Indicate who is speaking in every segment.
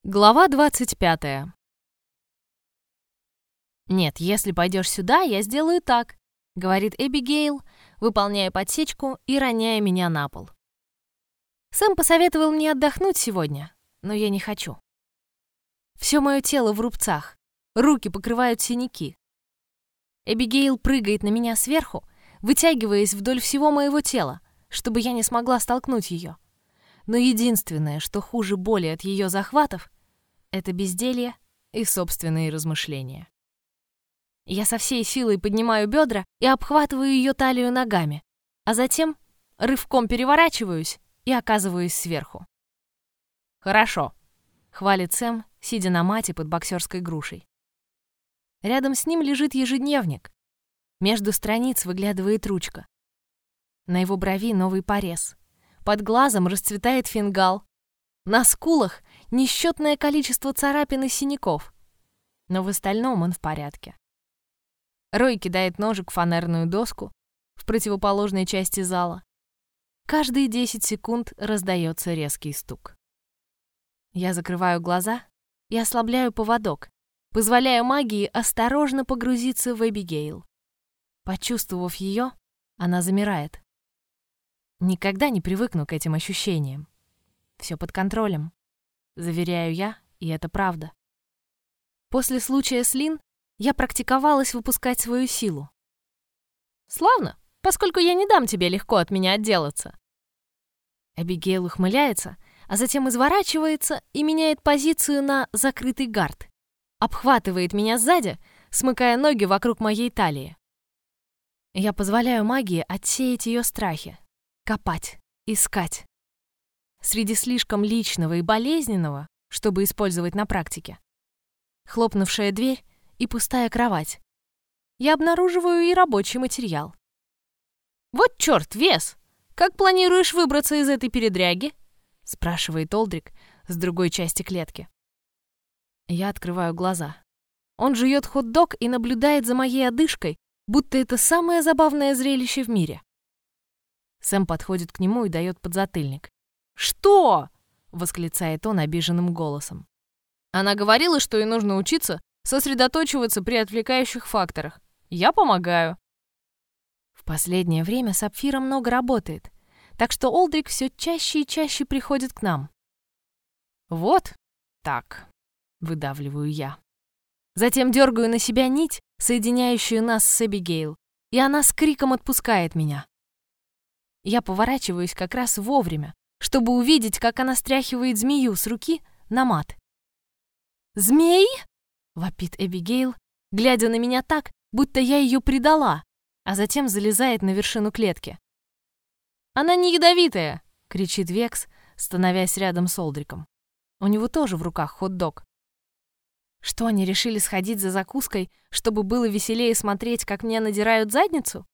Speaker 1: Глава 25. «Нет, если пойдешь сюда, я сделаю так», — говорит Эбигейл, выполняя подсечку и роняя меня на пол. Сэм посоветовал мне отдохнуть сегодня, но я не хочу. Все мое тело в рубцах, руки покрывают синяки. Эбигейл прыгает на меня сверху, вытягиваясь вдоль всего моего тела, чтобы я не смогла столкнуть ее. Но единственное, что хуже боли от ее захватов, это безделье и собственные размышления. Я со всей силой поднимаю бедра и обхватываю ее талию ногами, а затем рывком переворачиваюсь и оказываюсь сверху. «Хорошо», — хвалит Сэм, сидя на мате под боксерской грушей. Рядом с ним лежит ежедневник. Между страниц выглядывает ручка. На его брови новый порез. Под глазом расцветает фингал. На скулах несчетное количество царапин и синяков. Но в остальном он в порядке. Рой кидает ножик в фанерную доску в противоположной части зала. Каждые 10 секунд раздается резкий стук. Я закрываю глаза и ослабляю поводок, позволяя магии осторожно погрузиться в Эбигейл. Почувствовав ее, она замирает. Никогда не привыкну к этим ощущениям. Все под контролем, заверяю я, и это правда. После случая с Лин я практиковалась выпускать свою силу. Славно, поскольку я не дам тебе легко от меня отделаться. Эбигейл ухмыляется, а затем изворачивается и меняет позицию на закрытый гард. Обхватывает меня сзади, смыкая ноги вокруг моей талии. Я позволяю магии отсеять ее страхи, копать, искать. Среди слишком личного и болезненного, чтобы использовать на практике. Хлопнувшая дверь и пустая кровать. Я обнаруживаю и рабочий материал. «Вот черт, Вес! Как планируешь выбраться из этой передряги?» — спрашивает Олдрик с другой части клетки. Я открываю глаза. Он жует хот-дог и наблюдает за моей одышкой, будто это самое забавное зрелище в мире. Сэм подходит к нему и дает подзатыльник. «Что?» — восклицает он обиженным голосом. Она говорила, что ей нужно учиться сосредоточиваться при отвлекающих факторах. Я помогаю. В последнее время Сапфира много работает, так что Олдрик все чаще и чаще приходит к нам. «Вот так», — выдавливаю я. Затем дергаю на себя нить, соединяющую нас с Эбигейл, и она с криком отпускает меня. Я поворачиваюсь как раз вовремя, чтобы увидеть, как она стряхивает змею с руки на мат. «Змей?» — вопит Эбигейл, глядя на меня так, будто я ее предала, а затем залезает на вершину клетки. «Она не ядовитая!» — кричит Векс, становясь рядом с Олдриком. У него тоже в руках хот-дог. Что, они решили сходить за закуской, чтобы было веселее смотреть, как мне надирают задницу?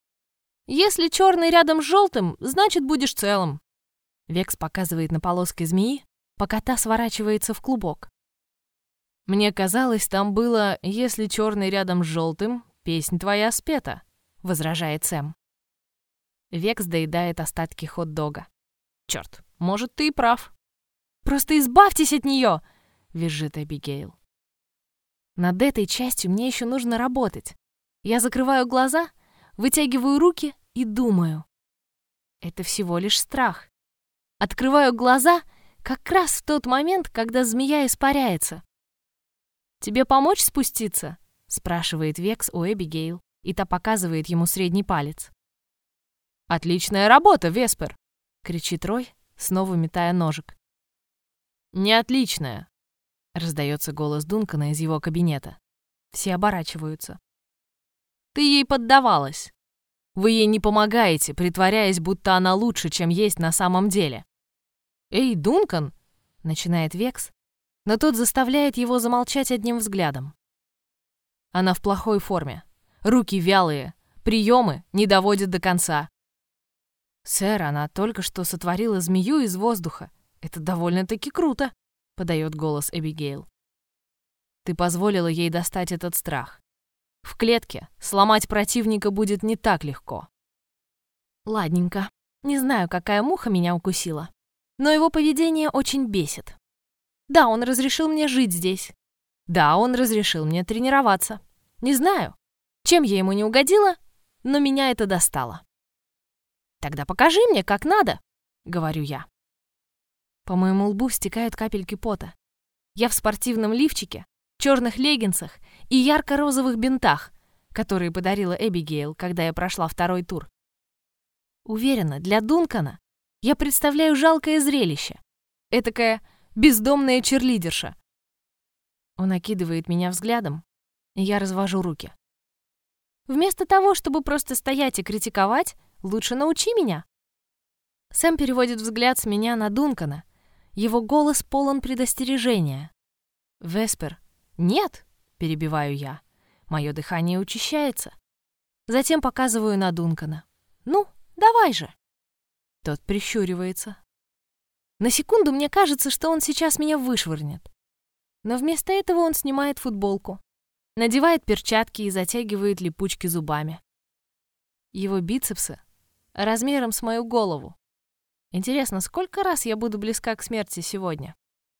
Speaker 1: «Если черный рядом с желтым, значит, будешь целым». Векс показывает на полоски змеи, пока та сворачивается в клубок. «Мне казалось, там было «Если черный рядом с желтым, песнь твоя спета», — возражает Сэм. Векс доедает остатки хот-дога. «Черт, может, ты и прав». «Просто избавьтесь от нее!» — визжит Эбигейл. Над этой частью мне еще нужно работать. Я закрываю глаза, вытягиваю руки и думаю. Это всего лишь страх. Открываю глаза как раз в тот момент, когда змея испаряется. «Тебе помочь спуститься?» — спрашивает Векс у Эбигейл, и та показывает ему средний палец. «Отличная работа, Веспер!» — кричит Рой, снова метая ножик. «Не отличная!» — раздается голос Дункана из его кабинета. Все оборачиваются. «Ты ей поддавалась. Вы ей не помогаете, притворяясь, будто она лучше, чем есть на самом деле». «Эй, Дункан!» — начинает Векс, но тот заставляет его замолчать одним взглядом. Она в плохой форме. Руки вялые, приемы не доводят до конца. «Сэр, она только что сотворила змею из воздуха. Это довольно-таки круто», — подает голос Эбигейл. «Ты позволила ей достать этот страх. В клетке сломать противника будет не так легко». «Ладненько. Не знаю, какая муха меня укусила, но его поведение очень бесит. Да, он разрешил мне жить здесь. Да, он разрешил мне тренироваться. Не знаю, чем я ему не угодила, но меня это достало. «Тогда покажи мне, как надо», — говорю я. По моему лбу стекают капельки пота. Я в спортивном лифчике, черных леггинсах и ярко-розовых бинтах, которые подарила Эбигейл, когда я прошла второй тур. Уверена, для Дункана я представляю жалкое зрелище. Этакая бездомная черлидерша. Он окидывает меня взглядом, и я развожу руки. Вместо того, чтобы просто стоять и критиковать, лучше научи меня. Сэм переводит взгляд с меня на Дункана. Его голос полон предостережения. «Веспер, нет!» — перебиваю я. Мое дыхание учащается. Затем показываю на Дункана. «Ну, давай же!» Тот прищуривается. На секунду мне кажется, что он сейчас меня вышвырнет. Но вместо этого он снимает футболку, надевает перчатки и затягивает липучки зубами. Его бицепсы размером с мою голову. Интересно, сколько раз я буду близка к смерти сегодня?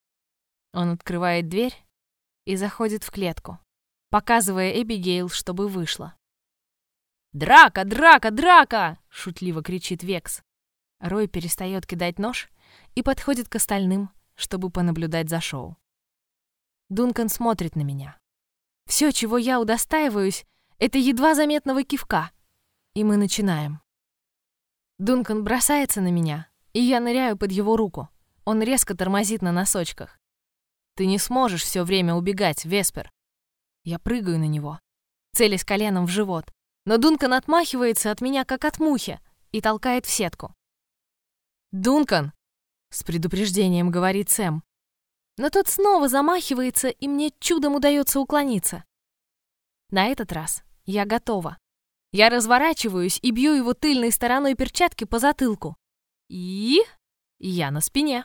Speaker 1: Он открывает дверь и заходит в клетку, показывая Эбигейл, чтобы вышла. «Драка! Драка! Драка!» — шутливо кричит Векс. Рой перестает кидать нож и подходит к остальным, чтобы понаблюдать за шоу. Дункан смотрит на меня. Все, чего я удостаиваюсь, это едва заметного кивка. И мы начинаем. Дункан бросается на меня, и я ныряю под его руку. Он резко тормозит на носочках. «Ты не сможешь все время убегать, Веспер». Я прыгаю на него, целясь коленом в живот. Но Дункан отмахивается от меня, как от мухи, и толкает в сетку. «Дункан!» — с предупреждением говорит Сэм. Но тот снова замахивается, и мне чудом удается уклониться. На этот раз я готова. Я разворачиваюсь и бью его тыльной стороной перчатки по затылку. И я на спине.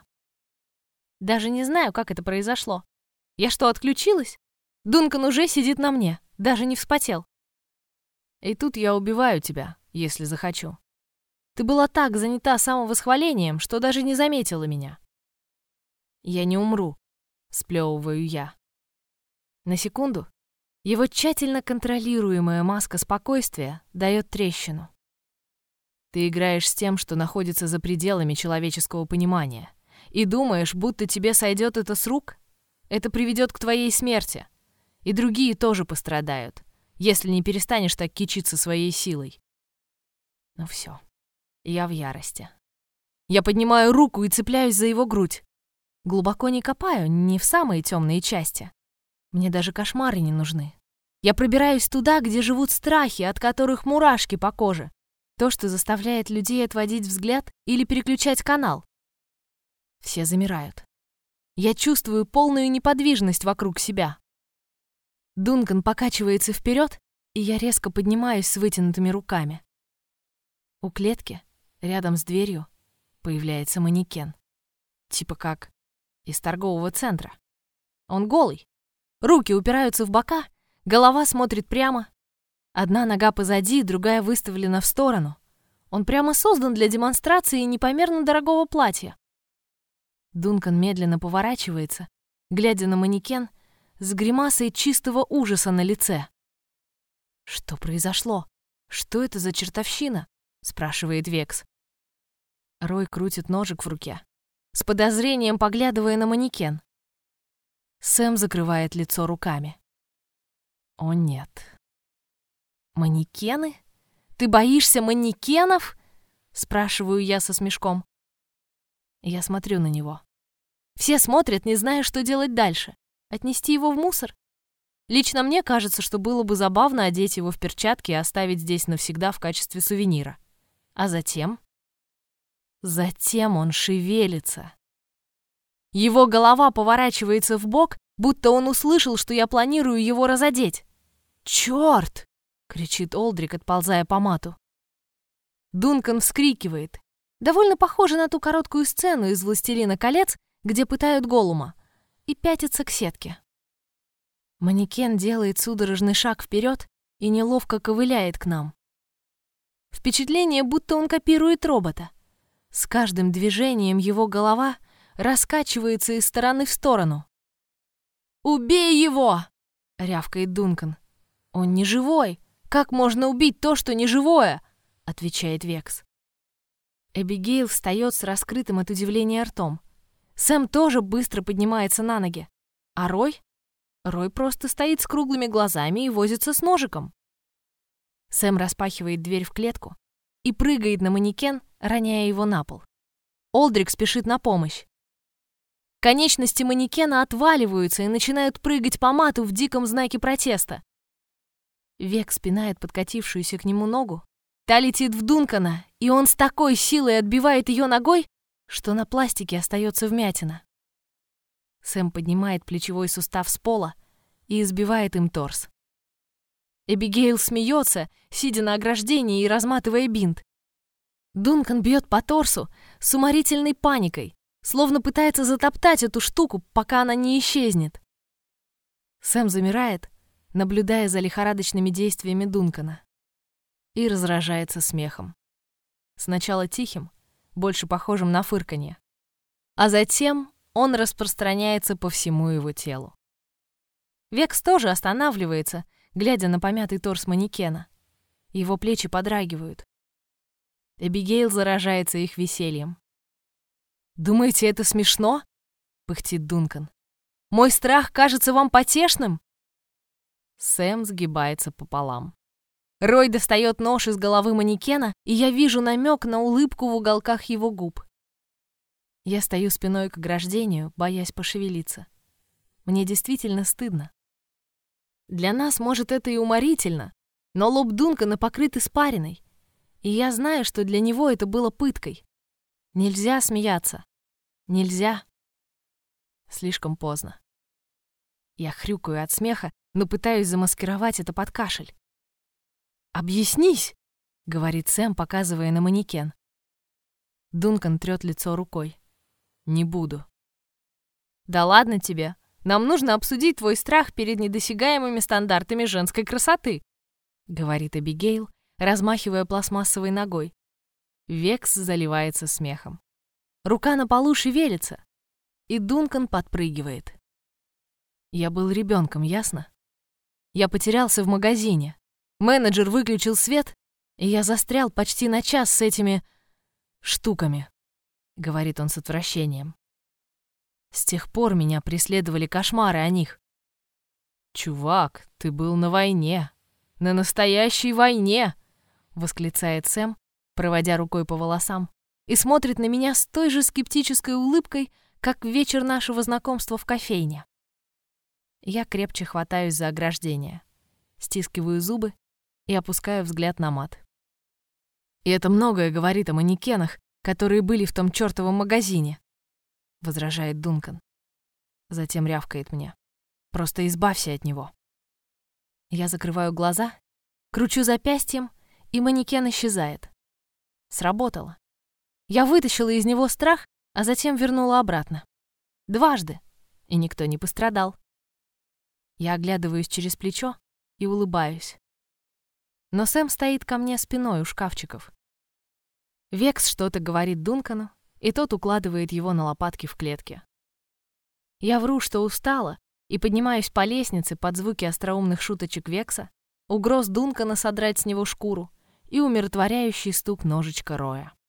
Speaker 1: Даже не знаю, как это произошло. Я что, отключилась? Дункан уже сидит на мне, даже не вспотел. И тут я убиваю тебя, если захочу. Ты была так занята самовосхвалением, что даже не заметила меня. Я не умру, сплёвываю я. На секунду его тщательно контролируемая маска спокойствия дает трещину. Ты играешь с тем, что находится за пределами человеческого понимания, и думаешь, будто тебе сойдет это с рук? Это приведет к твоей смерти, и другие тоже пострадают, если не перестанешь так кичиться своей силой. Ну все, я в ярости. Я поднимаю руку и цепляюсь за его грудь. Глубоко не копаю, не в самые темные части. Мне даже кошмары не нужны. Я пробираюсь туда, где живут страхи, от которых мурашки по коже. То, что заставляет людей отводить взгляд или переключать канал. Все замирают. Я чувствую полную неподвижность вокруг себя. Дункан покачивается вперед, и я резко поднимаюсь с вытянутыми руками. У клетки, рядом с дверью, появляется манекен. Типа как из торгового центра. Он голый. Руки упираются в бока, голова смотрит прямо. Одна нога позади, другая выставлена в сторону. Он прямо создан для демонстрации непомерно дорогого платья. Дункан медленно поворачивается, глядя на манекен с гримасой чистого ужаса на лице. «Что произошло? Что это за чертовщина?» — спрашивает Векс. Рой крутит ножик в руке, с подозрением поглядывая на манекен. Сэм закрывает лицо руками. «О нет». «Манекены? Ты боишься манекенов?» — спрашиваю я со смешком. Я смотрю на него. Все смотрят, не зная, что делать дальше. Отнести его в мусор? Лично мне кажется, что было бы забавно одеть его в перчатки и оставить здесь навсегда в качестве сувенира. А затем... Затем он шевелится. Его голова поворачивается вбок, будто он услышал, что я планирую его разодеть. «Чёрт!» — кричит Олдрик, отползая по мату. Дункан вскрикивает. Довольно похоже на ту короткую сцену из «Властелина колец», где пытают Голлума, и пятится к сетке. Манекен делает судорожный шаг вперед и неловко ковыляет к нам. Впечатление, будто он копирует робота. С каждым движением его голова раскачивается из стороны в сторону. «Убей его!» — рявкает Дункан. «Он не живой! Как можно убить то, что не живое?» — отвечает Векс. Эбигейл встает с раскрытым от удивления ртом. Сэм тоже быстро поднимается на ноги. А Рой? Рой просто стоит с круглыми глазами и возится с ножиком. Сэм распахивает дверь в клетку и прыгает на манекен, роняя его на пол. Олдрик спешит на помощь. Конечности манекена отваливаются и начинают прыгать по мату в диком знаке протеста. Векс пинает подкатившуюся к нему ногу. Та летит в Дункана, и он с такой силой отбивает ее ногой, что на пластике остается вмятина. Сэм поднимает плечевой сустав с пола и избивает им торс. Эбигейл смеется, сидя на ограждении и разматывая бинт. Дункан бьет по торсу с уморительной паникой, словно пытается затоптать эту штуку, пока она не исчезнет. Сэм замирает, наблюдая за лихорадочными действиями Дункана, и разражается смехом. Сначала тихим, больше похожим на фырканье, а затем он распространяется по всему его телу. Векс тоже останавливается, глядя на помятый торс манекена. Его плечи подрагивают. Эбигейл заражается их весельем. «Думаете, это смешно?» — пыхтит Дункан. «Мой страх кажется вам потешным?» Сэм сгибается пополам. Рой достает нож из головы манекена, и я вижу намек на улыбку в уголках его губ. Я стою спиной к ограждению, боясь пошевелиться. Мне действительно стыдно. Для нас, может, это и уморительно, но лоб Дункана покрыт испариной, и я знаю, что для него это было пыткой. Нельзя смеяться. Нельзя. Слишком поздно. Я хрюкаю от смеха, но пытаюсь замаскировать это под кашель. «Объяснись!» — говорит Сэм, показывая на манекен. Дункан трёт лицо рукой. «Не буду». «Да ладно тебе. Нам нужно обсудить твой страх перед недосягаемыми стандартами женской красоты», — говорит Эбигейл, размахивая пластмассовой ногой. Векс заливается смехом. Рука на полу шевелится, и Дункан подпрыгивает. Я был ребенком, ясно? Я потерялся в магазине. Менеджер выключил свет, и я застрял почти на час с этими штуками, говорит он с отвращением. С тех пор меня преследовали кошмары о них. «Чувак, ты был на войне. На настоящей войне!» — восклицает Сэм, проводя рукой по волосам, и смотрит на меня с той же скептической улыбкой, как в вечер нашего знакомства в кофейне. Я крепче хватаюсь за ограждение, стискиваю зубы и опускаю взгляд на мат. «И это многое говорит о манекенах, которые были в том чёртовом магазине», — возражает Дункан. Затем рявкает мне. «Просто избавься от него». Я закрываю глаза, кручу запястьем, и манекен исчезает. Сработало. Я вытащила из него страх, а затем вернула обратно. Дважды, и никто не пострадал. Я оглядываюсь через плечо и улыбаюсь. Но Сэм стоит ко мне спиной у шкафчиков. Векс что-то говорит Дункану, и тот укладывает его на лопатки в клетке. Я вру, что устала, и поднимаюсь по лестнице под звуки остроумных шуточек Векса, угроз Дункана содрать с него шкуру и умиротворяющий стук ножичка Роя.